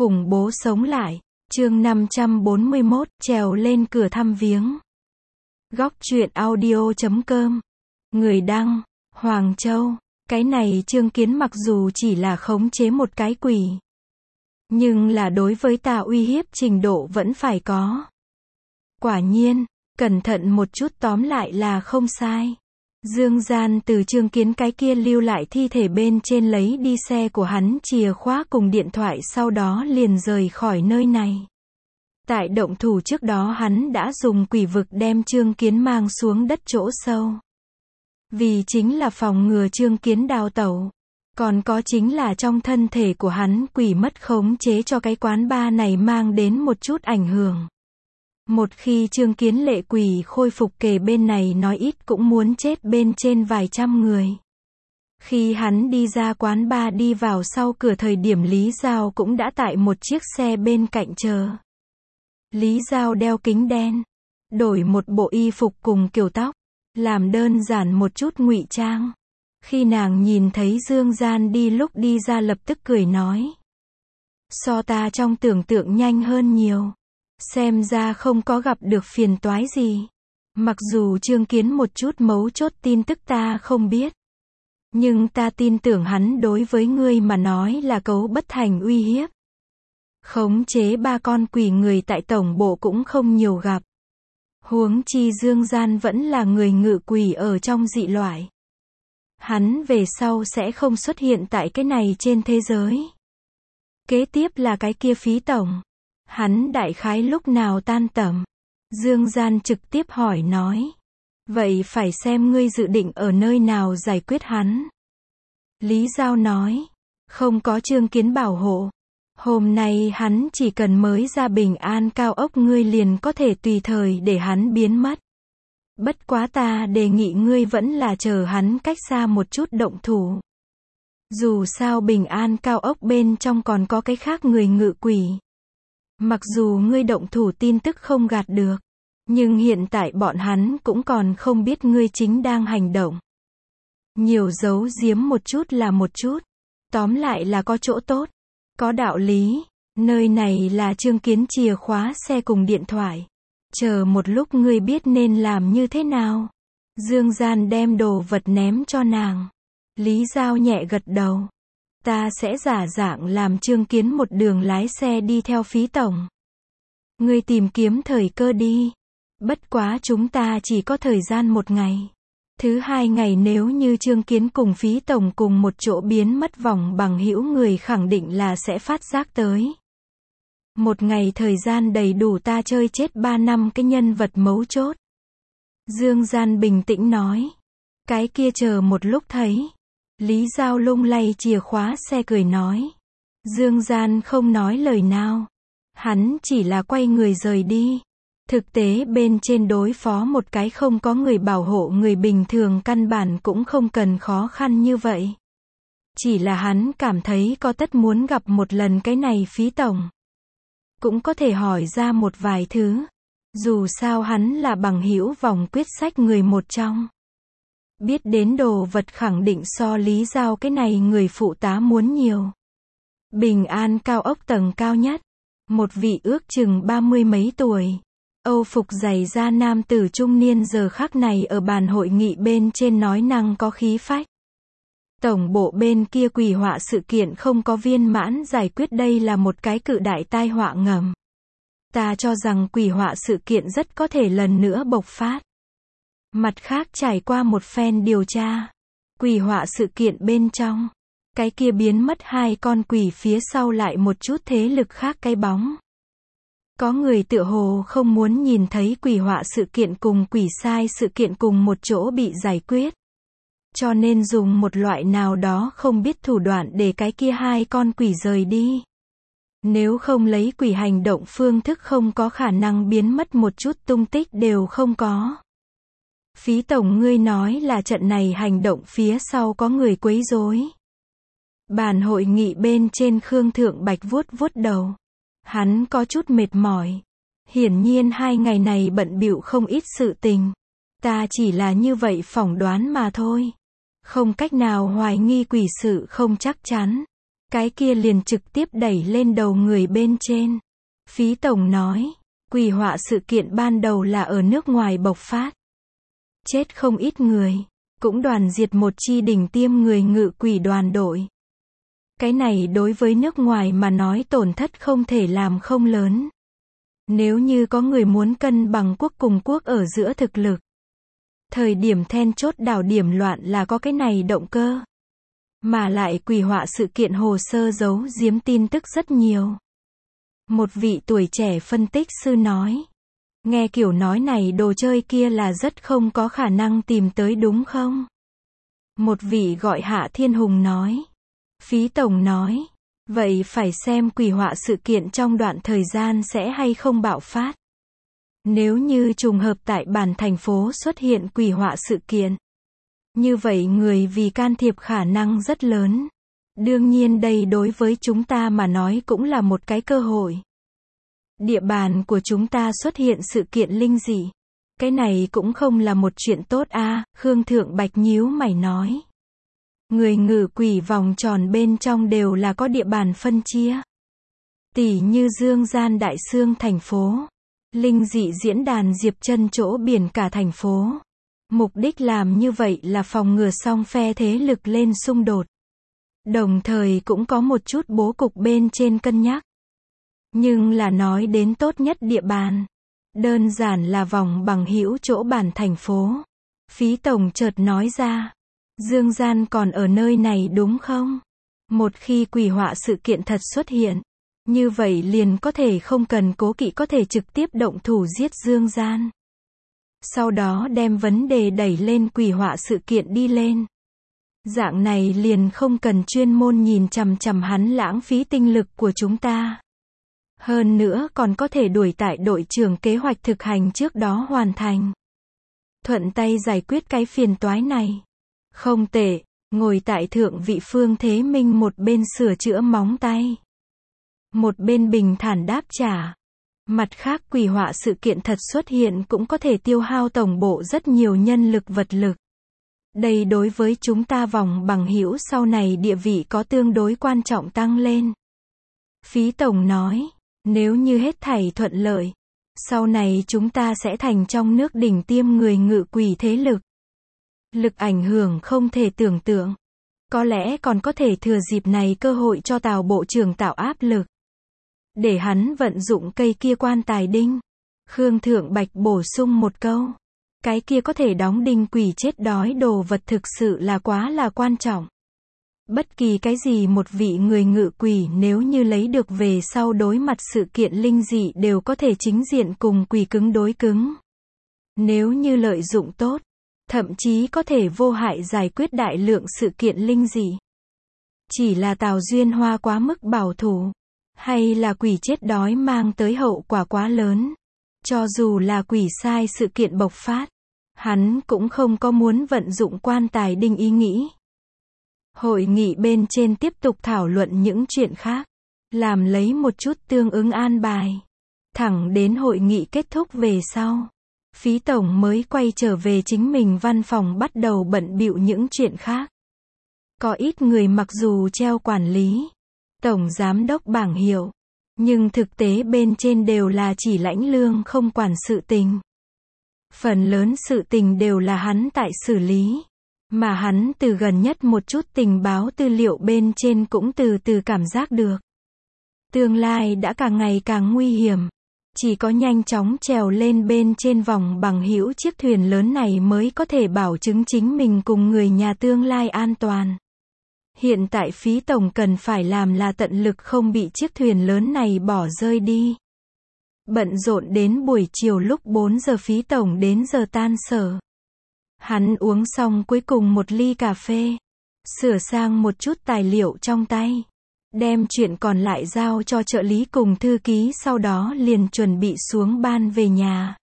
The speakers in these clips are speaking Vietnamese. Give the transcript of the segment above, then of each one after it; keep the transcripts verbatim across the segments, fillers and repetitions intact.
Khủng bố sống lại. Chương năm trăm bốn mươi mốt, trèo lên cửa thăm viếng. Góc truyện audio chấm com. Người đăng, Hoàng Châu. Cái này Trương Kiến mặc dù chỉ là khống chế một cái quỷ, nhưng là đối với ta uy hiếp trình độ vẫn phải có. Quả nhiên, cẩn thận một chút tóm lại là không sai. Dương Gian từ Trương Kiến cái kia lưu lại thi thể bên trên lấy đi xe của hắn chìa khóa cùng điện thoại, sau đó liền rời khỏi nơi này. Tại động thủ trước đó hắn đã dùng quỷ vực đem Trương Kiến mang xuống đất chỗ sâu. Vì chính là phòng ngừa Trương Kiến đào tẩu. Còn có chính là trong thân thể của hắn quỷ mất khống chế cho cái quán bar này mang đến một chút ảnh hưởng. Một khi Trương Kiến lệ quỷ khôi phục kề bên này nói ít cũng muốn chết bên trên vài trăm người. Khi hắn đi ra quán bar đi vào sau cửa thời điểm Lý Giao cũng đã tại một chiếc xe bên cạnh chờ. Lý Giao đeo kính đen, đổi một bộ y phục cùng kiểu tóc, làm đơn giản một chút ngụy trang. Khi nàng nhìn thấy Dương Gian đi lúc đi ra lập tức cười nói: so ta trong tưởng tượng nhanh hơn nhiều. Xem ra không có gặp được phiền toái gì. Mặc dù Trương Kiến một chút mấu chốt tin tức ta không biết, nhưng ta tin tưởng hắn đối với ngươi mà nói là cấu bất thành uy hiếp. Khống chế ba con quỷ người tại tổng bộ cũng không nhiều gặp. Huống chi Dương Gian vẫn là người ngự quỷ ở trong dị loại. Hắn về sau sẽ không xuất hiện tại cái này trên thế giới. Kế tiếp là cái kia Phí tổng. Hắn đại khái lúc nào tan tầm? Dương Gian trực tiếp hỏi nói. Vậy phải xem ngươi dự định ở nơi nào giải quyết hắn. Lý Giao nói. Không có Trương Kiến bảo hộ. Hôm nay hắn chỉ cần mới ra Bình An cao ốc ngươi liền có thể tùy thời để hắn biến mất. Bất quá ta đề nghị ngươi vẫn là chờ hắn cách xa một chút động thủ. Dù sao Bình An cao ốc bên trong còn có cái khác người ngự quỷ. Mặc dù ngươi động thủ tin tức không gạt được, nhưng hiện tại bọn hắn cũng còn không biết ngươi chính đang hành động. Nhiều giấu giếm một chút là một chút. Tóm lại là có chỗ tốt. Có đạo lý. Nơi này là Trương Kiến chìa khóa xe cùng điện thoại. Chờ một lúc ngươi biết nên làm như thế nào. Dương Gian đem đồ vật ném cho nàng. Lý Giao nhẹ gật đầu. Ta sẽ giả dạng làm Trương Kiến một đường lái xe đi theo Phí tổng. Ngươi tìm kiếm thời cơ đi. Bất quá chúng ta chỉ có thời gian một ngày. Thứ hai ngày nếu như Trương Kiến cùng Phí tổng cùng một chỗ biến mất vòng bằng hữu người khẳng định là sẽ phát giác tới. Một ngày thời gian đầy đủ ta chơi chết ba năm cái nhân vật mấu chốt. Dương Gian bình tĩnh nói. Cái kia chờ một lúc thấy. Lý Giao lung lay chìa khóa xe cười nói. Dương Gian không nói lời nào. Hắn chỉ là quay người rời đi. Thực tế bên trên đối phó một cái không có người bảo hộ người bình thường căn bản cũng không cần khó khăn như vậy. Chỉ là hắn cảm thấy có tất muốn gặp một lần cái này Phí tổng. Cũng có thể hỏi ra một vài thứ. Dù sao hắn là bằng hữu vòng quyết sách người một trong. Biết đến đồ vật khẳng định so Lý Giao cái này người phụ tá muốn nhiều. Bình An cao ốc tầng cao nhất. Một vị ước chừng ba mươi mấy tuổi. Âu phục dày da nam tử trung niên giờ khắc này ở bàn hội nghị bên trên nói năng có khí phách. Tổng bộ bên kia quỷ họa sự kiện không có viên mãn giải quyết, đây là một cái cự đại tai họa ngầm. Ta cho rằng quỷ họa sự kiện rất có thể lần nữa bộc phát. Mặt khác trải qua một phen điều tra, quỷ họa sự kiện bên trong, cái kia biến mất hai con quỷ phía sau lại một chút thế lực khác cái bóng. Có người tựa hồ không muốn nhìn thấy quỷ họa sự kiện cùng quỷ sai sự kiện cùng một chỗ bị giải quyết. Cho nên dùng một loại nào đó không biết thủ đoạn để cái kia hai con quỷ rời đi. Nếu không lấy quỷ hành động phương thức không có khả năng biến mất một chút tung tích đều không có. Phí tổng ngươi nói là trận này hành động phía sau có người quấy rối. Bàn hội nghị bên trên Khương Thượng Bạch vuốt vuốt đầu. Hắn có chút mệt mỏi. Hiển nhiên hai ngày này bận bịu không ít sự tình. Ta chỉ là như vậy phỏng đoán mà thôi. Không cách nào hoài nghi quỷ sự không chắc chắn. cái kia liền trực tiếp đẩy lên đầu người bên trên. Phí tổng nói, quỷ họa sự kiện ban đầu là ở nước ngoài bộc phát. Chết không ít người, cũng đoàn diệt một chi đỉnh tiêm người ngự quỷ đoàn đội. Cái này đối với nước ngoài mà nói tổn thất không thể làm không lớn. Nếu như có người muốn cân bằng quốc cùng quốc ở giữa thực lực. Thời điểm then chốt đảo điểm loạn là có cái này động cơ. Mà lại quỷ họa sự kiện hồ sơ giấu giếm tin tức rất nhiều. Một vị tuổi trẻ phân tích sư nói. Nghe kiểu nói này đồ chơi kia là rất không có khả năng tìm tới đúng không? Một vị gọi Hạ Thiên Hùng nói. Phí tổng nói. Vậy phải xem quỷ họa sự kiện trong đoạn thời gian sẽ hay không bạo phát. Nếu như trùng hợp tại bản thành phố xuất hiện quỷ họa sự kiện. Như vậy người vì can thiệp khả năng rất lớn. Đương nhiên đây đối với chúng ta mà nói cũng là một cái cơ hội. Địa bàn của chúng ta xuất hiện sự kiện linh dị. Cái này cũng không là một chuyện tốt a, à, Khương Thượng Bạch nhíu mày nói. Người ngự quỷ vòng tròn bên trong đều là có địa bàn phân chia. Tỷ như Dương Gian Đại Xương thành phố. Linh dị diễn đàn Diệp Chân chỗ biển cả thành phố. Mục đích làm như vậy là phòng ngừa song phe thế lực lên xung đột. Đồng thời cũng có một chút bố cục bên trên cân nhắc. Nhưng là nói đến tốt nhất địa bàn. Đơn giản là vòng bằng hữu chỗ bản thành phố. Phí tổng chợt nói ra. Dương Gian còn ở nơi này đúng không? Một khi quỷ họa sự kiện thật xuất hiện. Như vậy liền có thể không cần cố kỵ có thể trực tiếp động thủ giết Dương Gian. Sau đó đem vấn đề đẩy lên quỷ họa sự kiện đi lên. Dạng này liền không cần chuyên môn nhìn chằm chằm hắn lãng phí tinh lực của chúng ta. Hơn nữa còn có thể đuổi tại đội trưởng kế hoạch thực hành trước đó hoàn thành. Thuận tay giải quyết cái phiền toái này. Không tệ, ngồi tại thượng vị Phương Thế Minh một bên sửa chữa móng tay. Một bên bình thản đáp trả. Mặt khác quỷ họa sự kiện thật xuất hiện cũng có thể tiêu hao tổng bộ rất nhiều nhân lực vật lực. Đây đối với chúng ta vòng bằng hữu sau này địa vị có tương đối quan trọng tăng lên. Phí tổng nói, nếu như hết thảy thuận lợi, sau này chúng ta sẽ thành trong nước đỉnh tiêm người ngự quỷ thế lực. Lực ảnh hưởng không thể tưởng tượng. Có lẽ còn có thể thừa dịp này cơ hội cho Tào Bộ trưởng tạo áp lực. Để hắn vận dụng cây kia quan tài đinh. Khương Thượng Bạch bổ sung một câu. Cái kia có thể đóng đinh quỷ chết đói đồ vật thực sự là quá là quan trọng. Bất kỳ cái gì một vị người ngự quỷ nếu như lấy được về sau đối mặt sự kiện linh dị đều có thể chính diện cùng quỷ cứng đối cứng. Nếu như lợi dụng tốt, thậm chí có thể vô hại giải quyết đại lượng sự kiện linh dị. Chỉ là Tào Duyên Hoa quá mức bảo thủ. Hay là quỷ chết đói mang tới hậu quả quá lớn. Cho dù là quỷ sai sự kiện bộc phát, hắn cũng không có muốn vận dụng quan tài đinh ý nghĩ. Hội nghị bên trên tiếp tục thảo luận những chuyện khác, làm lấy một chút tương ứng an bài. Thẳng đến hội nghị kết thúc về sau, Phí tổng mới quay trở về chính mình văn phòng bắt đầu bận bịu những chuyện khác. Có ít người mặc dù treo quản lý, tổng giám đốc bảng hiệu, nhưng thực tế bên trên đều là chỉ lãnh lương không quản sự tình. Phần lớn sự tình đều là hắn tại xử lý. Mà hắn từ gần nhất một chút tình báo tư liệu bên trên cũng từ từ cảm giác được. Tương lai đã càng ngày càng nguy hiểm. Chỉ có nhanh chóng trèo lên bên trên vòng bằng hữu chiếc thuyền lớn này mới có thể bảo chứng chính mình cùng người nhà tương lai an toàn. Hiện tại Phí tổng cần phải làm là tận lực không bị chiếc thuyền lớn này bỏ rơi đi. Bận rộn đến buổi chiều lúc bốn giờ Phí tổng đến giờ tan sở. Hắn uống xong cuối cùng một ly cà phê, sửa sang một chút tài liệu trong tay, đem chuyện còn lại giao cho trợ lý cùng thư ký sau đó liền chuẩn bị xuống ban về nhà.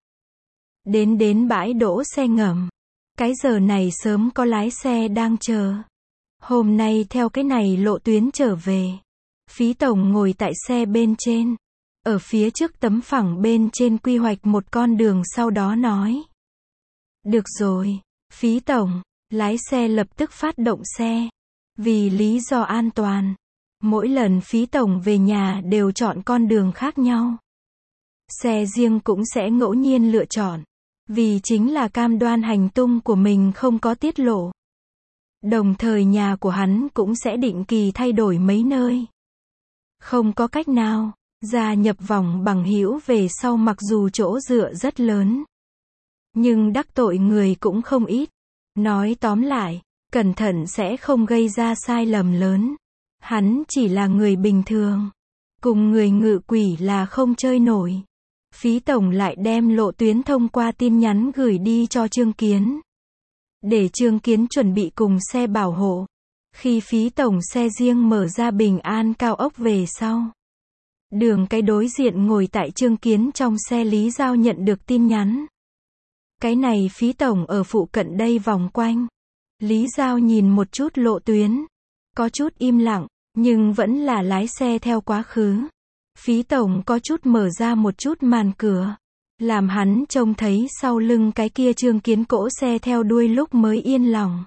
Đến đến bãi đỗ xe ngầm. Cái giờ này sớm có lái xe đang chờ. Hôm nay theo cái này lộ tuyến trở về. Phí tổng ngồi tại xe bên trên. Ở phía trước tấm phẳng bên trên quy hoạch một con đường sau đó nói. Được rồi, Phí tổng, lái xe lập tức phát động xe. Vì lý do an toàn, Mỗi lần Phí Tổng về nhà đều chọn con đường khác nhau. Xe riêng cũng sẽ ngẫu nhiên lựa chọn. Vì chính là cam đoan hành tung của mình không có tiết lộ. Đồng thời nhà của hắn cũng sẽ định kỳ thay đổi mấy nơi. Không có cách nào, gia nhập vòng bằng hữu về sau mặc dù chỗ dựa rất lớn. Nhưng đắc tội người cũng không ít. Nói tóm lại, cẩn thận sẽ không gây ra sai lầm lớn. Hắn chỉ là người bình thường. Cùng người ngự quỷ là không chơi nổi. Phí Tổng lại đem lộ tuyến thông qua tin nhắn gửi đi cho Trương Kiến. Để Trương Kiến chuẩn bị cùng xe bảo hộ. Khi Phí Tổng xe riêng mở ra Bình An cao ốc về sau. Đường cái đối diện ngồi tại Trương Kiến trong xe Lý Giao nhận được tin nhắn. Cái này Phí Tổng ở phụ cận đây vòng quanh. Lý Giao nhìn một chút lộ tuyến. Có chút im lặng, nhưng vẫn là lái xe theo quá khứ. Phí Tổng có chút mở ra một chút màn cửa. Làm hắn trông thấy sau lưng cái kia Trương Kiến cỗ xe theo đuôi lúc mới yên lòng.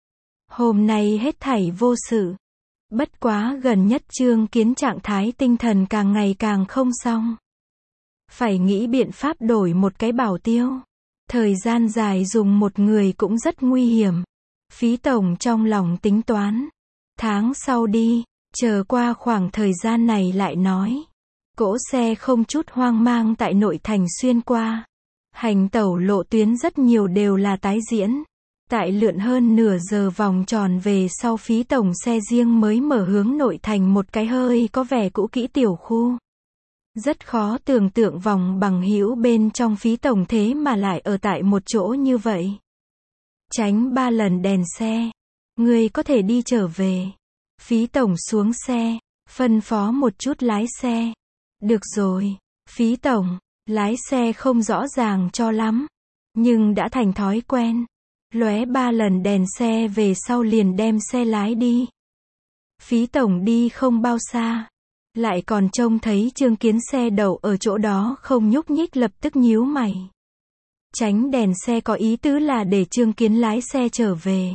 Hôm nay hết thảy vô sự. Bất quá gần nhất Trương Kiến trạng thái tinh thần càng ngày càng không xong. Phải nghĩ biện pháp đổi một cái bảo tiêu. Thời gian dài dùng một người cũng rất nguy hiểm. Phí Tổng trong lòng tính toán. Tháng sau đi, chờ qua khoảng thời gian này lại nói. Cỗ xe không chút hoang mang tại nội thành xuyên qua. Hành tẩu lộ tuyến rất nhiều đều là tái diễn. Tại lượn hơn nửa giờ vòng tròn về sau Phí Tổng xe riêng mới mở hướng nội thành một cái hơi có vẻ cũ kỹ tiểu khu. Rất khó tưởng tượng vòng bằng hữu bên trong Phí Tổng thế mà lại ở tại một chỗ như vậy. Tránh ba lần đèn xe. Người có thể đi trở về. Phí Tổng xuống xe, phân phó một chút lái xe. Được rồi, Phí Tổng, lái xe không rõ ràng cho lắm. Nhưng đã thành thói quen. Lóe ba lần đèn xe về sau liền đem xe lái đi. Phí Tổng đi không bao xa. Lại còn trông thấy Trương Kiến xe đậu ở chỗ đó không nhúc nhích lập tức nhíu mày. Tránh đèn xe có ý tứ là để Trương Kiến lái xe trở về.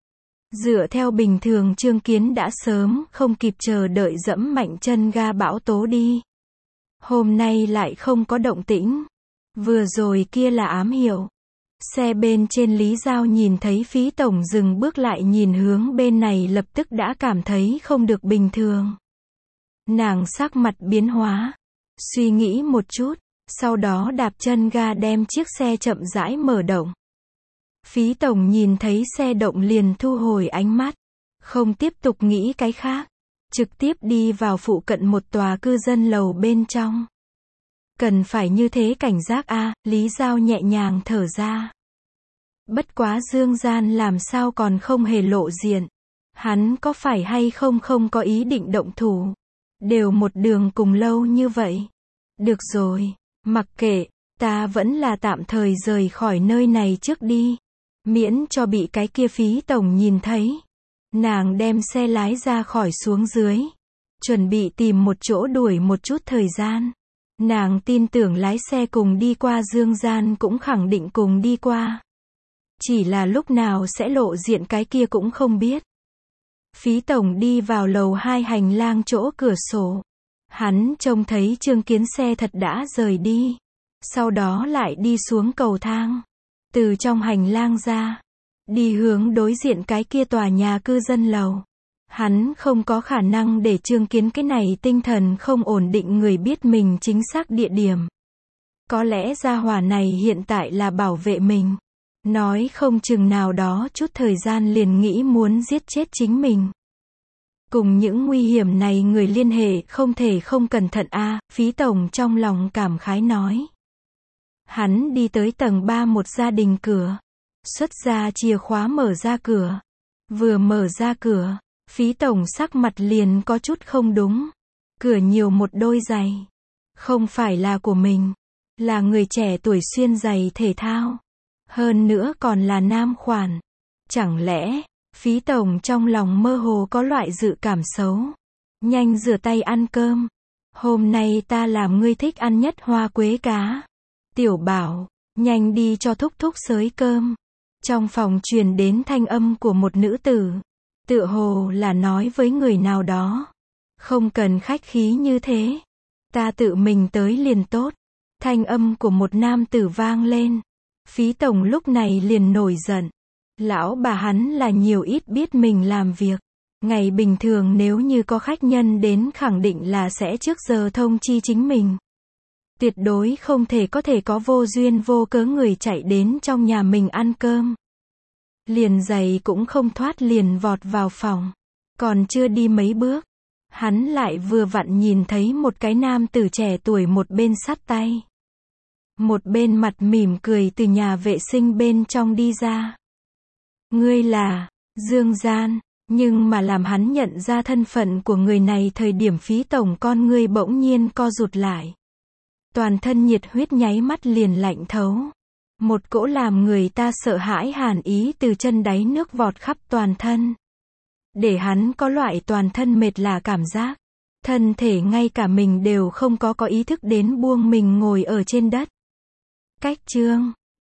Dựa theo bình thường Trương Kiến đã sớm không kịp chờ đợi dẫm mạnh chân ga bão tố đi. Hôm nay lại không có động tĩnh. Vừa rồi kia là ám hiệu. Xe bên trên Lý Giao nhìn thấy Phí Tổng dừng bước lại nhìn hướng bên này lập tức đã cảm thấy không được bình thường. Nàng sắc mặt biến hóa. Suy nghĩ một chút. Sau đó đạp chân ga đem chiếc xe chậm rãi mở động. Phí Tổng nhìn thấy xe động liền thu hồi ánh mắt. Không tiếp tục nghĩ cái khác. Trực tiếp đi vào phụ cận một tòa cư dân lầu bên trong. Cần phải như thế cảnh giác a, à, Lý Giao nhẹ nhàng thở ra. Bất quá Dương Gian làm sao còn không hề lộ diện. Hắn có phải hay không không có ý định động thủ. Đều một đường cùng lâu như vậy. Được rồi, mặc kệ, ta vẫn là tạm thời rời khỏi nơi này trước đi. Miễn cho bị cái kia Phí Tổng nhìn thấy. Nàng đem xe lái ra khỏi xuống dưới. Chuẩn bị tìm một chỗ đuổi một chút thời gian. Nàng tin tưởng lái xe cùng đi qua Dương Gian cũng khẳng định cùng đi qua. Chỉ là lúc nào sẽ lộ diện cái kia cũng không biết. Phí Tổng đi vào lầu hai hành lang chỗ cửa sổ. Hắn trông thấy Trương Kiến xe thật đã rời đi. Sau đó lại đi xuống cầu thang. Từ trong hành lang ra. Đi hướng đối diện cái kia tòa nhà cư dân lầu. Hắn không có khả năng để Trương Kiến cái này tinh thần không ổn định người biết mình chính xác địa điểm. Có lẽ gia hỏa này hiện tại là bảo vệ mình. Nói không chừng nào đó chút thời gian liền nghĩ muốn giết chết chính mình. Cùng những nguy hiểm này người liên hệ không thể không cẩn thận a, à, Phí Tổng trong lòng cảm khái nói. Hắn đi tới tầng ba một gia đình cửa. Xuất ra chìa khóa mở ra cửa. Vừa mở ra cửa, Phí Tổng sắc mặt liền có chút không đúng. Cửa nhiều một đôi giày. Không phải là của mình. Là người trẻ tuổi xuyên giày thể thao. Hơn nữa còn là nam khoản. Chẳng lẽ, Phí Tổng trong lòng mơ hồ có loại dự cảm xấu. Nhanh rửa tay ăn cơm. Hôm nay ta làm ngươi thích ăn nhất hoa quế cá. Tiểu Bảo, nhanh đi cho thúc thúc xới cơm. Trong phòng truyền đến thanh âm của một nữ tử. Tựa hồ là nói với người nào đó. Không cần khách khí như thế. Ta tự mình tới liền tốt. Thanh âm của một nam tử vang lên. Phí tổng lúc này liền nổi giận. Lão bà hắn là nhiều ít biết mình làm việc. Ngày bình thường nếu như có khách nhân đến khẳng định là sẽ trước giờ thông chi chính mình. Tuyệt đối không thể có thể có vô duyên vô cớ người chạy đến trong nhà mình ăn cơm. Liền giày cũng không thoát liền vọt vào phòng. Còn chưa đi mấy bước. Hắn lại vừa vặn nhìn thấy một cái nam tử trẻ tuổi một bên sắt tay. Một bên mặt mỉm cười từ nhà vệ sinh bên trong đi ra. Ngươi là Dương Gian, nhưng mà làm hắn nhận ra thân phận của người này thời điểm Phí tổng con ngươi bỗng nhiên co rụt lại. Toàn thân nhiệt huyết nháy mắt liền lạnh thấu. Một cỗ làm người ta sợ hãi hàn ý từ chân đáy nước vọt khắp toàn thân. Để hắn có loại toàn thân mệt lả cảm giác. Thân thể ngay cả mình đều không có có ý thức đến buông mình ngồi ở trên đất. Cách chương